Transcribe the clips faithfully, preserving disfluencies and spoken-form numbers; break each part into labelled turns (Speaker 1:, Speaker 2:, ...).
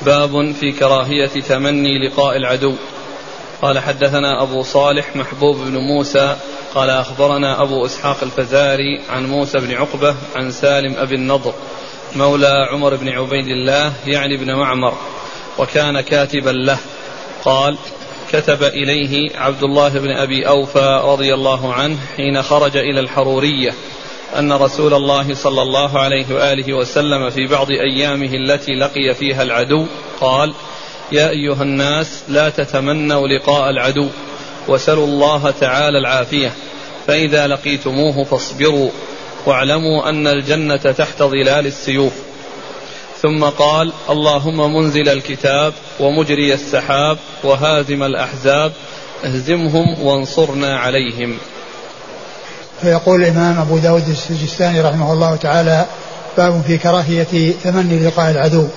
Speaker 1: باب في كراهية تمني لقاء العدو. قال حدثنا أبو صالح محبوب بن موسى قال أخبرنا أبو إسحاق الفزاري عن موسى بن عقبة عن سالم أبي النضر مولى عمر بن عبيد الله يعني بن معمر وكان كاتبا له قال كتب إليه عبد الله بن أبي أوفى رضي الله عنه حين خرج إلى الحرورية أن رسول الله صلى الله عليه وآله وسلم في بعض أيامه التي لقي فيها العدو قال يا أيها الناس لا تتمنوا لقاء العدو وسلوا الله تعالى العافية فإذا لقيتموه فاصبروا واعلموا أن الجنة تحت ظلال السيوف. ثم قال اللهم منزل الكتاب ومجري السحاب وهازم الأحزاب اهزمهم وانصرنا عليهم.
Speaker 2: فيقول الإمام أبو داود السجستاني رحمه الله تعالى باب في كراهية تمني لقاء العدو.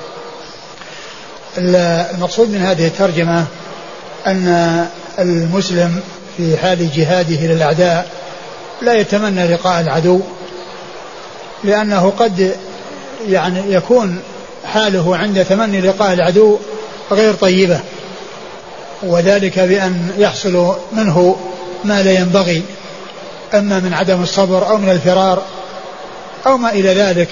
Speaker 2: المقصود من هذه الترجمة أن المسلم في حال جهاده للأعداء لا يتمنى لقاء العدو، لأنه قد يعني يكون حاله عند تمني لقاء العدو غير طيبة، وذلك بأن يحصل منه ما لا ينبغي، أما من عدم الصبر أو من الفرار أو ما إلى ذلك.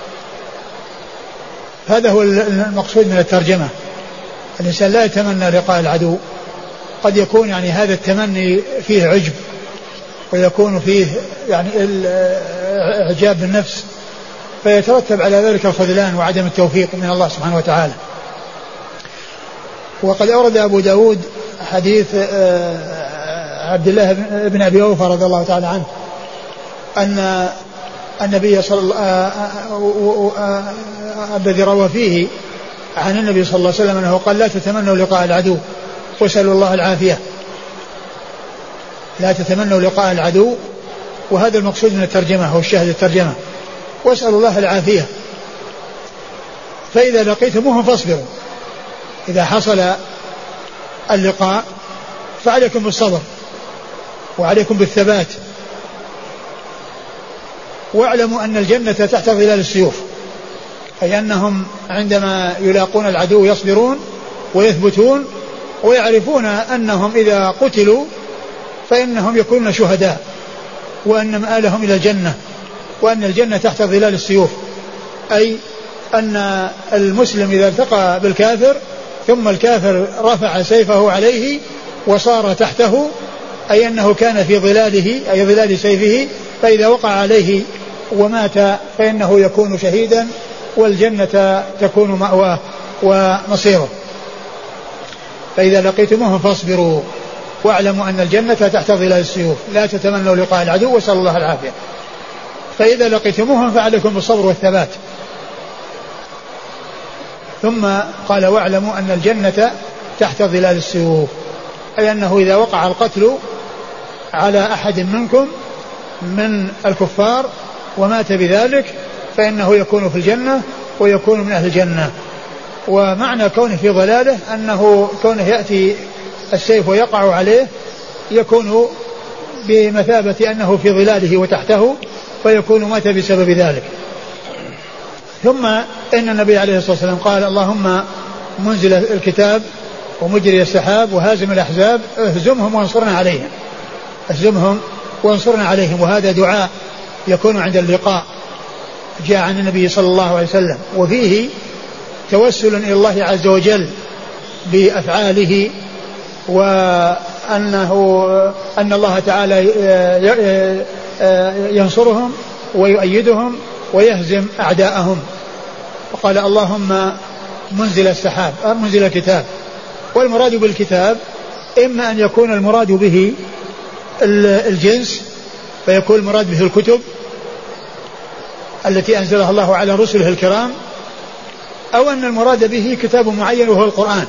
Speaker 2: هذا هو المقصود من الترجمة. الإنسان لا يتمنى لقاء العدو، قد يكون يعني هذا التمني فيه عجب ويكون فيه يعني إعجاب بالنفس، فيترتب على ذلك الخذلان وعدم التوفيق من الله سبحانه وتعالى. وقد أورد أبو داود حديث عبد الله بن أبي أوفى رضي الله تعالى عنه أن النبي صلى الله الذي روى فيه عن النبي صلى الله عليه وسلم أنه قال لا تتمنوا لقاء العدو واسألوا الله العافية. لا تتمنوا لقاء العدو، وهذا المقصود من الترجمة هو الشاهد الترجمة، واسألوا الله العافية فإذا لقيتموهم فاصبروا. إذا حصل اللقاء فعليكم بالصبر وعليكم بالثبات، واعلموا أن الجنة تحت ظلال السيوف، أي أنهم عندما يلاقون العدو يصبرون ويثبتون ويعرفون أنهم إذا قتلوا فإنهم يكونون شهداء، وأن مآلهم إلى الجنة، وأن الجنة تحت ظلال السيوف، أي أن المسلم إذا التقى بالكافر ثم الكافر رفع سيفه عليه وصار تحته، أي أنه كان في ظلاله أي ظلال سيفه، فإذا وقع عليه ومات فإنه يكون شهيدا والجنة تكون مأواه ومصيره. فإذا لقيتموهم فاصبروا واعلموا أن الجنة تحت ظلال السيوف لا تتمنوا لقاء العدو واسألوا الله العافية. فإذا لقيتموهم فعليكم بالصبر والثبات. ثم قال واعلموا أن الجنة تحت ظلال السيوف، أي أنه إذا وقع القتل على أحد منكم من الكفار ومات بذلك فإنه يكون في الجنة ويكون من أهل الجنة. ومعنى كونه في ضلاله أنه كونه يأتي السيف ويقع عليه يكون بمثابة أنه في ظلاله وتحته فيكون مات بسبب ذلك. ثم إن النبي عليه الصلاة والسلام قال اللهم منزل الكتاب ومجري السحاب وهازم الأحزاب اهزمهم وانصرنا عليهم، اهزمهم وانصرنا عليهم. وهذا دعاء يكون عند اللقاء جاء عن النبي صلى الله عليه وسلم، وفيه توسل إلى الله عز وجل بأفعاله، وأنه أن الله تعالى ينصرهم ويؤيدهم ويهزم أعداءهم. وقال اللهم منزل السحاب منزل الكتاب. والمراد بالكتاب إما أن يكون المراد به الجنس فيكون المراد به الكتب التي أنزلها الله على رسله الكرام، أو أن المراد به كتاب معين وهو القرآن.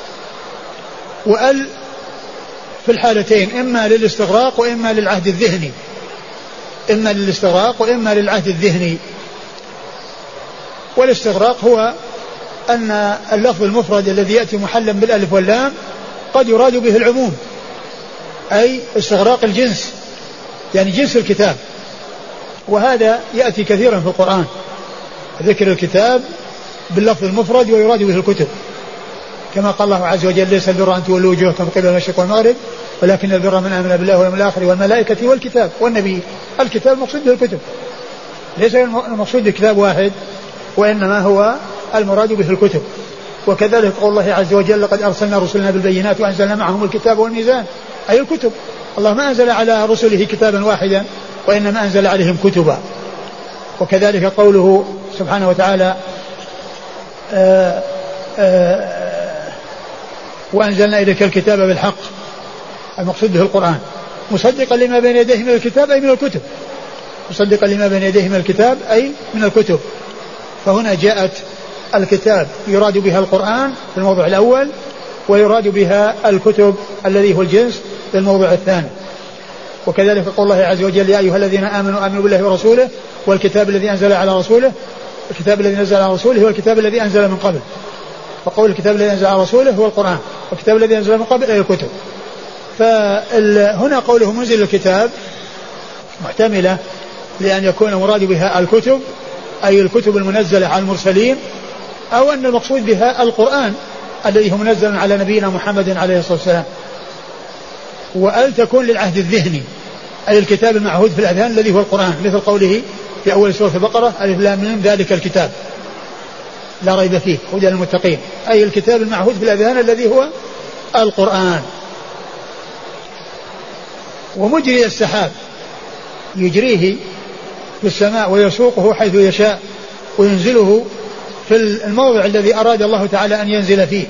Speaker 2: وأل في الحالتين إما للاستغراق وإما للعهد الذهني، إما للاستغراق وإما للعهد الذهني. والاستغراق هو أن اللفظ المفرد الذي يأتي محلا بالألف واللام قد يراد به العموم، أي استغراق الجنس يعني جنس الكتاب، وهذا يأتي كثيرا في القرآن، ذكر الكتاب باللفظ المفرد ويراد به الكتب، كما قال الله عز وجل ليس البر أن تولوا وجوهكم قبل المشرق والمغرب ولكن البر من آمن بالله واليوم الآخر والملائكة والكتاب والنبي. الكتاب مقصود به الكتب، ليس المقصود بكتاب واحد، وإنما هو المراد به الكتب. وكذلك قول الله عز وجل لقد أرسلنا رسلنا بالبينات وأنزلنا معهم الكتاب والميزان، أي الكتب. الله ما أنزل على رسله كتابا واحدا وإنما أنزل عليهم كتبا. وكذلك قوله سبحانه وتعالى آآ آآ وأنزلنا إليك الكتاب بالحق، المقصود به القرآن، مصدقا لما بين يديه من الكتاب أي من الكتب، مصدقا لما بين يديه من الكتاب أي من الكتب. فهنا جاءت الكتاب يراد بها القرآن في الموضع الأول، ويراد بها الكتب الذي هو الجنس في الموضع الثاني. وكذلك قول الله عز وجل يا أيها الذين آمنوا آمنوا بالله ورسوله والكتاب الذي أنزل على رسوله، الكتاب الذي نزل على رسوله هو الكتاب الذي أنزل من قبل، فقول الكتاب الذي أنزل على رسوله هو القرآن، والكتاب الذي أنزل من قبل أي الكتب. فهنا قوله منزل الكتاب محتملة لأن يكون مراد بها الكتب أي الكتب المنزلة على المرسلين، أو أن المقصود بها القرآن الذي هو منزل على نبينا محمد عليه الصلاة والسلام. وأل تكون للعهد الذهني أي الكتاب المعهود في الأذهان الذي هو القرآن، مثل قوله في أول سورة البقرة ألف لام ميم ذلك الكتاب لا ريب فيه هدى للمتقين، أي الكتاب المعهود في الأذهان الذي هو القرآن. ومجري السحاب يجريه في السماء ويسوقه حيث يشاء وينزله في الموضع الذي أراد الله تعالى أن ينزل فيه،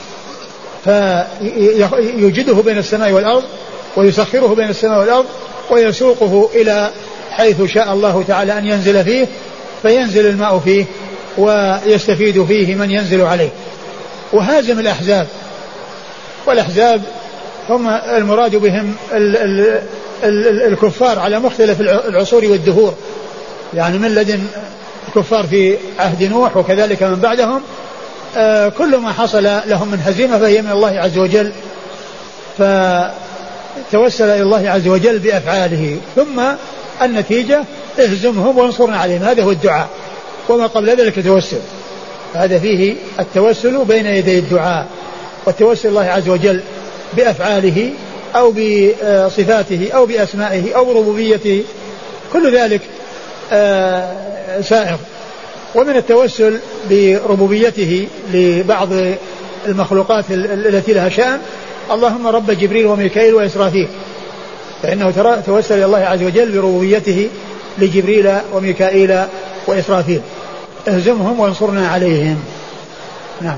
Speaker 2: فيوجده بين السماء والأرض ويسخره بين السماء والأرض ويسوقه إلى حيث شاء الله تعالى أن ينزل فيه، فينزل الماء فيه ويستفيد فيه من ينزل عليه. وهازم الأحزاب، والأحزاب هم المراد بهم ال ال ال الكفار على مختلف العصور والدهور، يعني من لدن الكفار في عهد نوح وكذلك من بعدهم، آه كل ما حصل لهم من هزيمة فهي من الله عز وجل، فتوسل إلى الله عز وجل بأفعاله، ثم النتيجة اهزمهم وانصرنا عليهم، هذا هو الدعاء، وما قبل ذلك توسل. هذا فيه التوسل بين يدي الدعاء، والتوسل الله عز وجل بأفعاله أو بصفاته أو بأسمائه أو بربوبيته، كل ذلك سائغ. ومن التوسل بربوبيته لبعض المخلوقات التي لها شأن اللهم رب جبريل وميكائيل وإسرافيل، فإنه توسل إلى الله عز وجل بربوبيته لجبريل وميكائيل وإسرافيل، اهزمهم وانصرنا عليهم. نعم.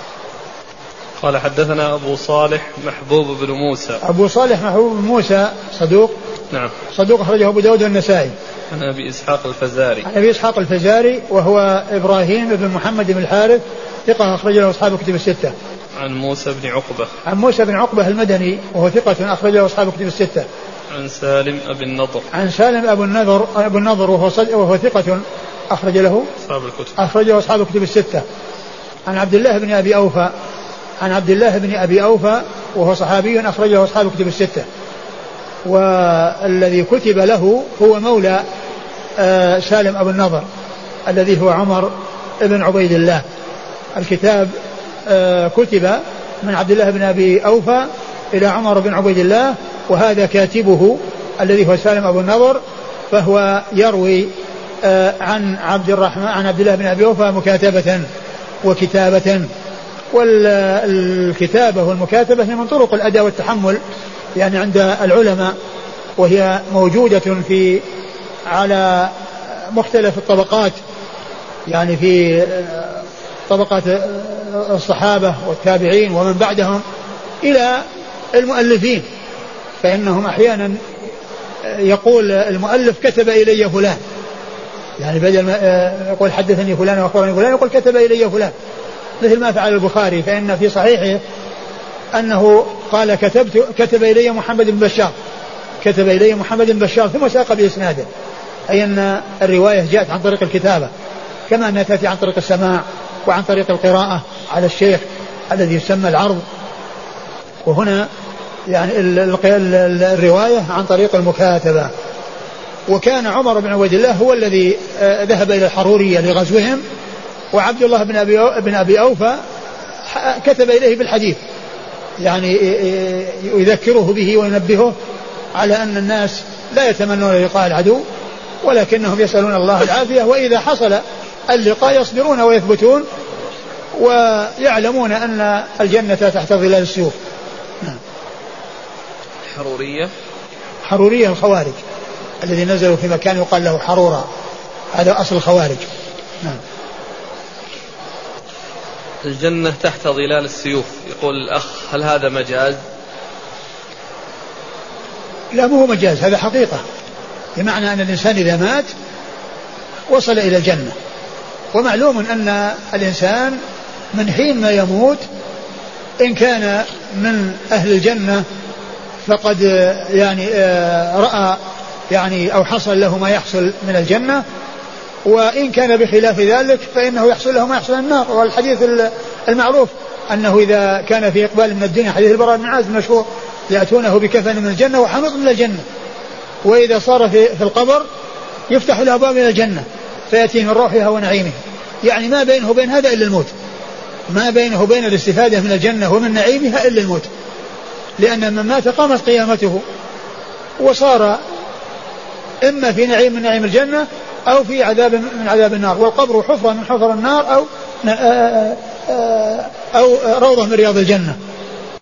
Speaker 1: قال حدثنا أبو صالح محبوب بن موسى.
Speaker 2: أبو صالح محبوب بن موسى صدوق،
Speaker 1: نعم،
Speaker 2: صدوق أخرجه أبو داود والنسائي.
Speaker 1: عن أبي إسحاق الفزاري.
Speaker 2: عن أبي إسحاق الفزاري وهو إبراهيم بن محمد بن الحارث، ثقة أخرج له أصحاب كتب الستة.
Speaker 1: عن موسى بن عقبة.
Speaker 2: عن موسى بن عقبة المدني وهو ثقة أخرج له أصحاب كتب الستة.
Speaker 1: عن سالم أبي النضر.
Speaker 2: عن سالم أبو النضر أبو النضر وهو, وهو ثقة أخرج له
Speaker 1: أصحاب الكتب.
Speaker 2: أخرج له أصحاب كتب الستة. عن عبد الله بن أبي أوفى عن عبد الله بن أبي أوفى وهو صحابي أخرج له أصحاب كتب الستة. والذي كتب له هو مولى آه سالم أبو النضر الذي هو عمر بن عبيد الله. الكتاب آه كتب من عبد الله بن أبي أوفى إلى عمر بن عبيد الله، وهذا كاتبه الذي هو سالم أبو النضر، فهو يروي آه عن عبد الرحمن عن عبد الله بن أبي أوفى مكاتبة وكتابة. والكتابة والمكاتبة هي من طرق الأداء والتحمل يعني عند العلماء، وهي موجودة في على مختلف الطبقات، يعني في طبقات الصحابة والتابعين ومن بعدهم إلى المؤلفين، فإنهم أحيانا يقول المؤلف كتب إلي فلان، يعني بدل ما يقول حدثني فلان وأخبرني فلان يقول كتب إلي فلان، مثل ما فعل البخاري، فإن في صحيحه أنه قال كتبت كتب إلي محمد بن بشار كتب إلي محمد بن بشار ثم ساق بإسناده، أي أن الرواية جاءت عن طريق الكتابة كما أنها تأتي عن طريق السماع وعن طريق القراءة على الشيخ الذي يسمى العرض. وهنا يعني الرواية عن طريق المكاتبة. وكان عمر بن عبيد الله هو الذي ذهب إلى الحرورية لغزوهم وعبد الله بن أبي, بن أبي أوفى كتب إليه بالحديث يعني يذكره به وينبهه على أن الناس لا يتمنون لقاء العدو ولكنهم يسألون الله العافية، وإذا حصل اللقاء يصبرون ويثبتون ويعلمون أن الجنة تحت ظلال السيوف.
Speaker 1: حرورية
Speaker 2: حرورية الخوارج الذي نزلوا في مكان يقال له حرورة، هذا أصل الخوارج. نعم.
Speaker 1: الجنة تحت ظلال السيوف، يقول الأخ هل هذا مجاز؟
Speaker 2: لا مو مجاز، هذا حقيقة، بمعنى أن الإنسان إذا مات وصل إلى الجنة، ومعلوم أن الإنسان من حين ما يموت إن كان من أهل الجنة فقد يعني رأى يعني أو حصل له ما يحصل من الجنة، وإن كان بخلاف ذلك فإنه يحصل له ما يحصل من النار. والحديث المعروف أنه إذا كان في إقبال من الدنيا، حديث البراء بن عازب المشهور، يأتونه بكفن من الجنة وحمض من الجنة، وإذا صار في, في القبر يفتح له باب من الجنة فيأتي من روحها ونعيمها، يعني ما بينه وبين هذا إلا الموت، ما بينه وبين الاستفادة من الجنة ومن نعيمها إلا الموت، لأن من مات قامت قيامته وصار إما في نعيم من نعيم الجنة أو في عذاب من عذاب النار، والقبر حفرة من حفر النار أو أو روضة من رياض الجنة.